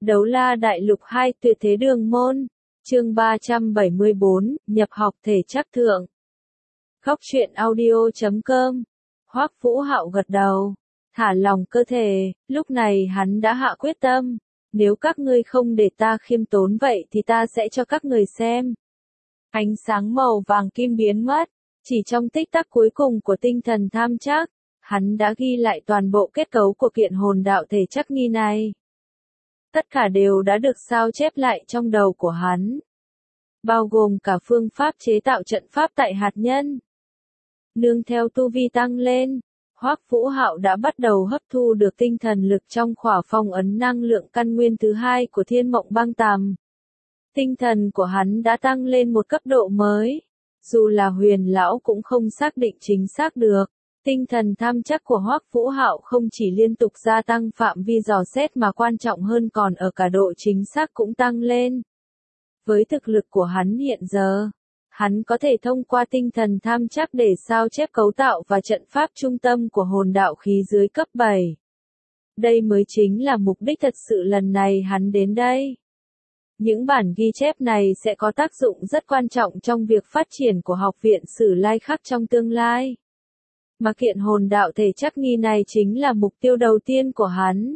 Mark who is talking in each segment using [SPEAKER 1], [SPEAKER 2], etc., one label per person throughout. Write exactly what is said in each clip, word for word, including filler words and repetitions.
[SPEAKER 1] Đấu La Đại Lục hai Tuyệt Thế Đường Môn, chương ba trăm bảy mươi bốn, nhập học thể chắc thượng. Góc truyện audio chấm com. Hoắc Vũ Hạo gật đầu, thả lỏng cơ thể, lúc này hắn đã hạ quyết tâm, nếu các ngươi không để ta khiêm tốn vậy thì ta sẽ cho các người xem. Ánh sáng màu vàng kim biến mất, chỉ trong tích tắc cuối cùng của tinh thần tham trắc, hắn đã ghi lại toàn bộ kết cấu của kiện hồn đạo thể chắc nghi này. Tất cả đều đã được sao chép lại trong đầu của hắn, bao gồm cả phương pháp chế tạo trận pháp tại hạt nhân. Nương theo tu vi tăng lên, Hoắc Vũ Hạo đã bắt đầu hấp thu được tinh thần lực trong khỏa phong ấn năng lượng căn nguyên thứ hai của Thiên Mộng Băng Tàm. Tinh thần của hắn đã tăng lên một cấp độ mới, dù là Huyền lão cũng không xác định chính xác được. Tinh thần tham chắc của Hoắc Vũ Hạo không chỉ liên tục gia tăng phạm vi dò xét mà quan trọng hơn còn ở cả độ chính xác cũng tăng lên. Với thực lực của hắn hiện giờ, hắn có thể thông qua tinh thần tham chắc để sao chép cấu tạo và trận pháp trung tâm của hồn đạo khí dưới cấp bảy. Đây mới chính là mục đích thật sự lần này hắn đến đây. Những bản ghi chép này sẽ có tác dụng rất quan trọng trong việc phát triển của học viện Sử Lai Khắc trong tương lai. Mà kiện hồn đạo thể chắc nghi này chính là mục tiêu đầu tiên của hắn.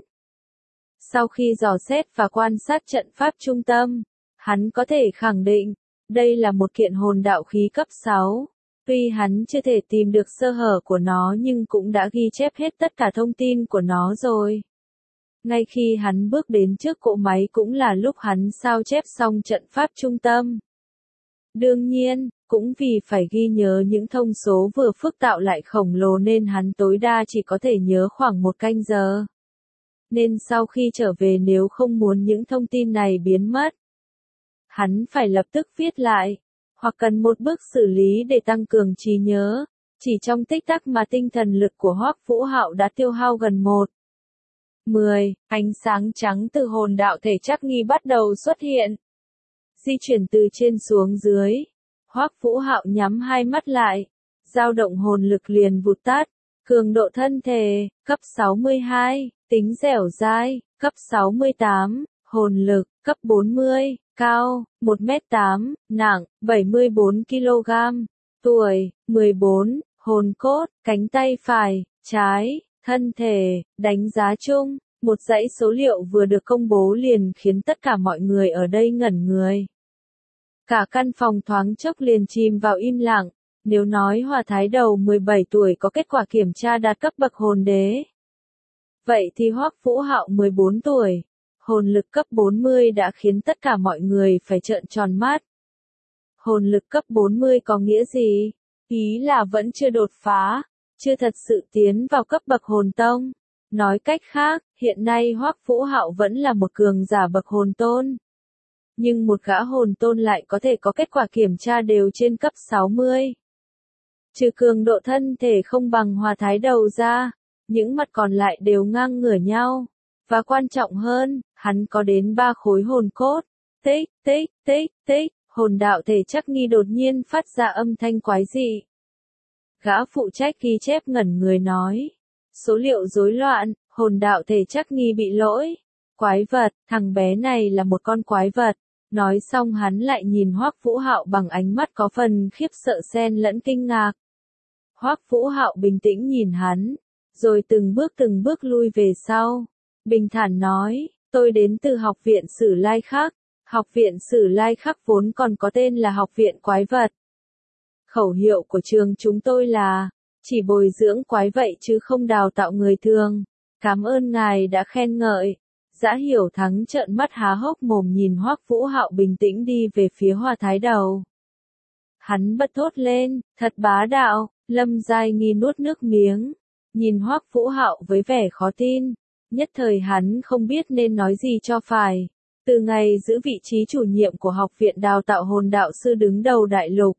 [SPEAKER 1] Sau khi dò xét và quan sát trận pháp trung tâm, hắn có thể khẳng định, đây là một kiện hồn đạo khí cấp sáu. Tuy hắn chưa thể tìm được sơ hở của nó nhưng cũng đã ghi chép hết tất cả thông tin của nó rồi. Ngay khi hắn bước đến trước cỗ máy cũng là lúc hắn sao chép xong trận pháp trung tâm. Đương nhiên, cũng vì phải ghi nhớ những thông số vừa phức tạo lại khổng lồ nên hắn tối đa chỉ có thể nhớ khoảng một canh giờ. Nên sau khi trở về nếu không muốn những thông tin này biến mất, hắn phải lập tức viết lại, hoặc cần một bước xử lý để tăng cường trí nhớ. Chỉ trong tích tắc mà tinh thần lực của Hoắc Vũ Hạo đã tiêu hao gần một. mười, ánh sáng trắng từ hồn đạo thể chắc nghi bắt đầu xuất hiện. Di chuyển từ trên xuống dưới, Hoắc Vũ Hạo nhắm hai mắt lại, dao động hồn lực liền vụt tắt, cường độ thân thể, cấp sáu mươi hai, tính dẻo dai, cấp sáu mươi tám, hồn lực, cấp bốn mươi, cao, một mét tám, nặng, bảy mươi bốn ki lô gam, tuổi, mười bốn, hồn cốt, cánh tay phải, trái, thân thể, đánh giá chung, một dãy số liệu vừa được công bố liền khiến tất cả mọi người ở đây ngẩn người. Cả căn phòng thoáng chốc liền chìm vào im lặng, nếu nói Hòa Thái Đầu mười bảy tuổi có kết quả kiểm tra đạt cấp bậc hồn đế. Vậy thì Hoắc Vũ Hạo mười bốn tuổi, hồn lực cấp bốn mươi đã khiến tất cả mọi người phải trợn tròn mắt. Hồn lực cấp bốn mươi có nghĩa gì? Ý là vẫn chưa đột phá, chưa thật sự tiến vào cấp bậc hồn tông. Nói cách khác, hiện nay Hoắc Vũ Hạo vẫn là một cường giả bậc hồn tôn. Nhưng một gã hồn tôn lại có thể có kết quả kiểm tra đều trên cấp sáu mươi. Trừ cường độ thân thể không bằng Hòa Thái Đầu ra, những mặt còn lại đều ngang ngửa nhau. Và quan trọng hơn, hắn có đến ba khối hồn cốt. Tích, tích, tích, tích, hồn đạo thể chắc nghi đột nhiên phát ra âm thanh quái dị. Gã phụ trách ghi chép ngẩn người nói. Số liệu rối loạn, hồn đạo thể chắc nghi bị lỗi. Quái vật, thằng bé này là một con quái vật. Nói xong hắn lại nhìn Hoắc Vũ Hạo bằng ánh mắt có phần khiếp sợ xen lẫn kinh ngạc. Hoắc Vũ Hạo bình tĩnh nhìn hắn, rồi từng bước từng bước lui về sau. Bình thản nói, tôi đến từ học viện Sử Lai Khắc. Học viện Sử Lai Khắc vốn còn có tên là học viện quái vật. Khẩu hiệu của trường chúng tôi là, chỉ bồi dưỡng quái vậy chứ không đào tạo người thường. Cảm ơn ngài đã khen ngợi. Dã Hiểu Thắng trợn mắt há hốc mồm nhìn Hoắc Vũ Hạo bình tĩnh đi về phía Hòa Thái Đầu. Hắn bật thốt lên, thật bá đạo. Lâm Giai Nghi nuốt nước miếng, nhìn Hoắc Vũ Hạo với vẻ khó tin. Nhất thời hắn không biết nên nói gì cho phải. Từ ngày giữ vị trí chủ nhiệm của học viện đào tạo hồn đạo sư đứng đầu đại lục,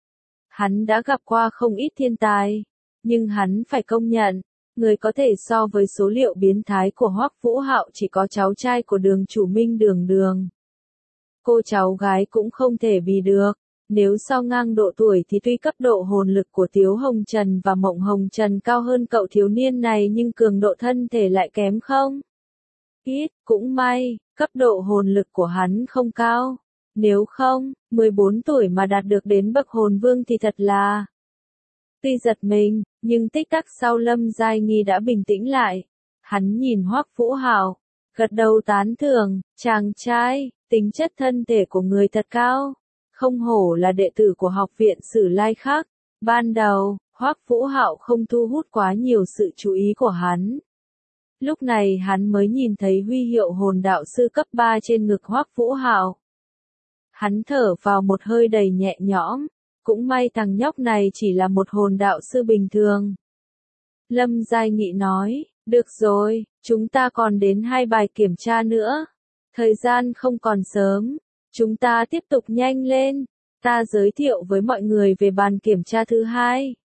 [SPEAKER 1] hắn đã gặp qua không ít thiên tài, nhưng hắn phải công nhận, người có thể so với số liệu biến thái của Hoắc Vũ Hạo chỉ có cháu trai của Đường chủ Minh Đường Đường. Cô cháu gái cũng không thể bì được. Nếu so ngang độ tuổi thì tuy cấp độ hồn lực của Tiếu Hồng Trần và Mộng Hồng Trần cao hơn cậu thiếu niên này nhưng cường độ thân thể lại kém không? ít, cũng may, cấp độ hồn lực của hắn không cao. Nếu không, mười bốn tuổi mà đạt được đến bậc hồn vương thì thật là... Tuy giật mình, nhưng tích tắc sau Lâm Giai Nghi đã bình tĩnh lại. Hắn nhìn Hoắc Vũ Hạo, gật đầu tán thưởng, chàng trai, tính chất thân thể của người thật cao. Không hổ là đệ tử của học viện Sử Lai Khắc. Ban đầu, Hoắc Vũ Hạo không thu hút quá nhiều sự chú ý của hắn. Lúc này hắn mới nhìn thấy huy hiệu hồn đạo sư cấp ba trên ngực Hoắc Vũ Hạo. Hắn thở vào một hơi đầy nhẹ nhõm, cũng may thằng nhóc này chỉ là một hồn đạo sư bình thường. Lâm Giai Nghị nói, được rồi, chúng ta còn đến hai bài kiểm tra nữa. Thời gian không còn sớm, chúng ta tiếp tục nhanh lên. Ta giới thiệu với mọi người về bàn kiểm tra thứ hai.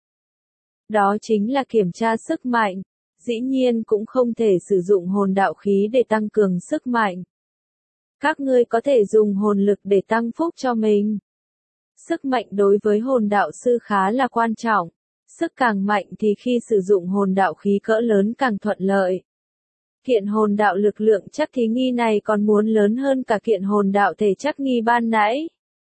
[SPEAKER 1] Đó chính là kiểm tra sức mạnh. Dĩ nhiên cũng không thể sử dụng hồn đạo khí để tăng cường sức mạnh. Các ngươi có thể dùng hồn lực để tăng phúc cho mình. Sức mạnh đối với hồn đạo sư khá là quan trọng. Sức càng mạnh thì khi sử dụng hồn đạo khí cỡ lớn càng thuận lợi. Kiện hồn đạo lực lượng chắc thí nghi này còn muốn lớn hơn cả kiện hồn đạo thể chắc nghi ban nãy.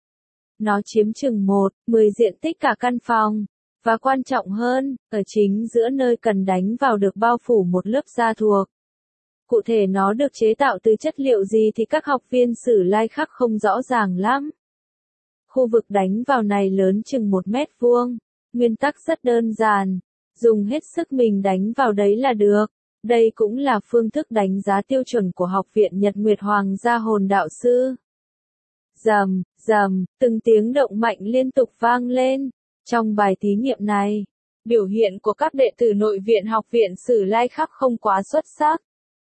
[SPEAKER 1] Nó chiếm chừng một, mười diện tích cả căn phòng. Và quan trọng hơn, ở chính giữa nơi cần đánh vào được bao phủ một lớp da thuộc. Cụ thể nó được chế tạo từ chất liệu gì thì các học viên Sử Lai Khắc không rõ ràng lắm. Khu vực đánh vào này lớn chừng một mét vuông. Nguyên tắc rất đơn giản. Dùng hết sức mình đánh vào đấy là được. Đây cũng là phương thức đánh giá tiêu chuẩn của Học viện Nhật Nguyệt Hoàng gia hồn đạo sư. Rầm, rầm, từng tiếng động mạnh liên tục vang lên. Trong bài thí nghiệm này, biểu hiện của các đệ tử nội viện Học viện Sử Lai Khắc không quá xuất sắc.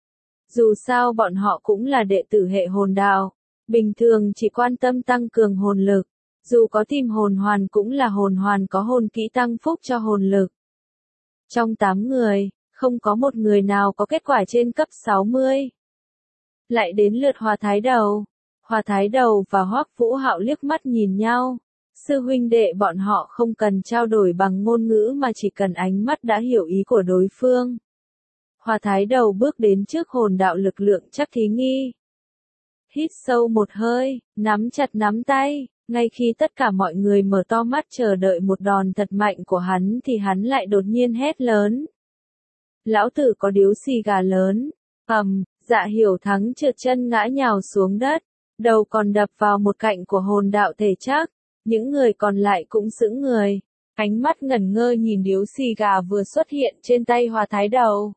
[SPEAKER 1] Dù sao bọn họ cũng là đệ tử hệ hồn đạo, bình thường chỉ quan tâm tăng cường hồn lực, dù có tìm hồn hoàn cũng là hồn hoàn có hồn kỹ tăng phúc cho hồn lực. Trong tám người, không có một người nào có kết quả trên cấp sáu mươi. Lại đến lượt Hòa Thái Đầu. Hòa Thái Đầu và Hoắc Vũ Hạo liếc mắt nhìn nhau. Sư huynh đệ bọn họ không cần trao đổi bằng ngôn ngữ mà chỉ cần ánh mắt đã hiểu ý của đối phương. Hòa Thái Đầu bước đến trước hồn đạo lực lượng chắc thí nghi. Hít sâu một hơi, nắm chặt nắm tay, ngay khi tất cả mọi người mở to mắt chờ đợi một đòn thật mạnh của hắn thì hắn lại đột nhiên hét lớn. Lão tử có điếu xì gà lớn, ầm, Dạ Hiểu Thắng trượt chân ngã nhào xuống đất, đầu còn đập vào một cạnh của hồn đạo thể chắc. Những người còn lại cũng sững người, ánh mắt ngẩn ngơ nhìn điếu xì gà vừa xuất hiện trên tay Hòa Thái Đầu.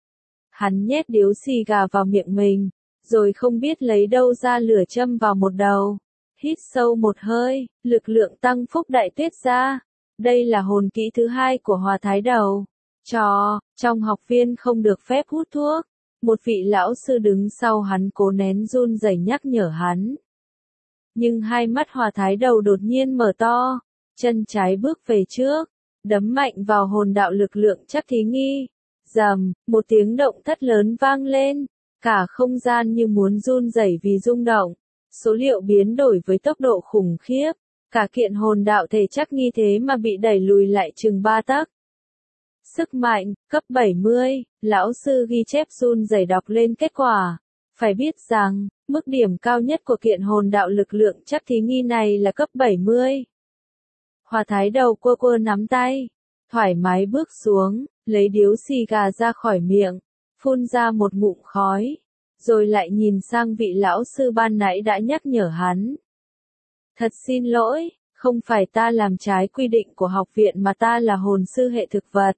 [SPEAKER 1] Hắn nhét điếu xì gà vào miệng mình, rồi không biết lấy đâu ra lửa châm vào một đầu. Hít sâu một hơi, lực lượng tăng phúc đại tuyết ra. Đây là hồn kỹ thứ hai của Hòa Thái Đầu. Cho, trong học viên không được phép hút thuốc. Một vị lão sư đứng sau hắn cố nén run rẩy nhắc nhở hắn. Nhưng hai mắt Hòa Thái Đầu đột nhiên mở to, chân trái bước về trước, đấm mạnh vào hồn đạo lực lượng chắc thí nghi. Rầm, một tiếng động thất lớn vang lên, cả không gian như muốn run rẩy vì rung động. Số liệu biến đổi với tốc độ khủng khiếp, cả kiện hồn đạo thể chắc nghi thế mà bị đẩy lùi lại chừng ba tấc. Sức mạnh, cấp bảy mươi, lão sư ghi chép run rẩy đọc lên kết quả. Phải biết rằng, mức điểm cao nhất của kiện hồn đạo lực lượng chắc thí nghi này là cấp bảy mươi. Hòa Thái Đầu quơ quơ nắm tay, thoải mái bước xuống, lấy điếu xì gà ra khỏi miệng, phun ra một ngụm khói, rồi lại nhìn sang vị lão sư ban nãy đã nhắc nhở hắn. Thật xin lỗi, không phải ta làm trái quy định của học viện mà ta là hồn sư hệ thực vật.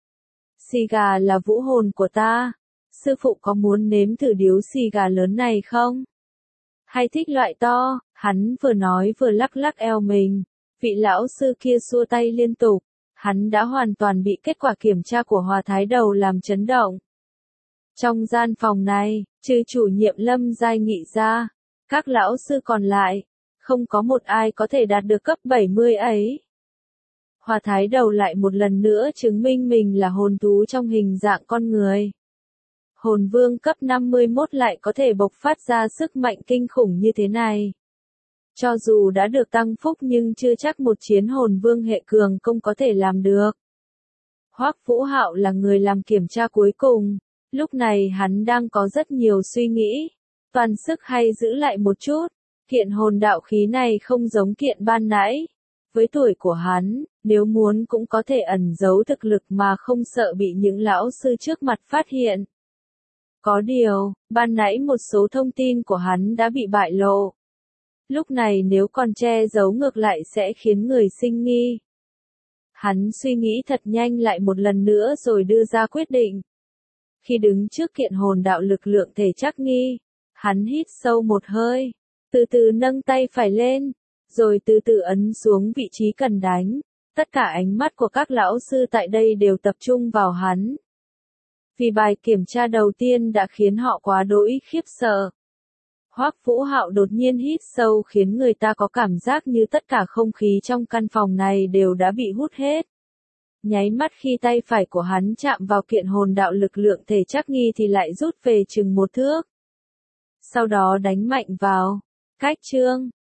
[SPEAKER 1] Xì gà là vũ hồn của ta. Sư phụ có muốn nếm thử điếu xì gà lớn này không? Hay thích loại to? Hắn vừa nói vừa lắc lắc eo mình. Vị lão sư kia xua tay liên tục. Hắn đã hoàn toàn bị kết quả kiểm tra của Hòa Thái Đầu làm chấn động. Trong gian phòng này, trừ chủ nhiệm Lâm Giai Nghị ra, các lão sư còn lại, không có một ai có thể đạt được cấp bảy mươi ấy. Hòa Thái Đầu lại một lần nữa chứng minh mình là hồn thú trong hình dạng con người. Hồn vương cấp năm mươi mốt lại có thể bộc phát ra sức mạnh kinh khủng như thế này. Cho dù đã được tăng phúc nhưng chưa chắc một chiến hồn vương hệ cường công có thể làm được. Hoắc Vũ Hạo là người làm kiểm tra cuối cùng. Lúc này hắn đang có rất nhiều suy nghĩ, toàn sức hay giữ lại một chút. Kiện hồn đạo khí này không giống kiện ban nãy. Với tuổi của hắn, nếu muốn cũng có thể ẩn giấu thực lực mà không sợ bị những lão sư trước mặt phát hiện. Có điều, ban nãy một số thông tin của hắn đã bị bại lộ. Lúc này nếu còn che giấu ngược lại sẽ khiến người sinh nghi. Hắn suy nghĩ thật nhanh lại một lần nữa rồi đưa ra quyết định. Khi đứng trước kiện hồn đạo lực lượng thể chắc nghi, hắn hít sâu một hơi, từ từ nâng tay phải lên, rồi từ từ ấn xuống vị trí cần đánh. Tất cả ánh mắt của các lão sư tại đây đều tập trung vào hắn. Vì bài kiểm tra đầu tiên đã khiến họ quá đỗi khiếp sợ. Hoắc Vũ Hạo đột nhiên hít sâu khiến người ta có cảm giác như tất cả không khí trong căn phòng này đều đã bị hút hết. Nháy mắt khi tay phải của hắn chạm vào kiện hồn đạo lực lượng thể chắc nghi thì lại rút về chừng một thước. Sau đó đánh mạnh vào. Cách chương.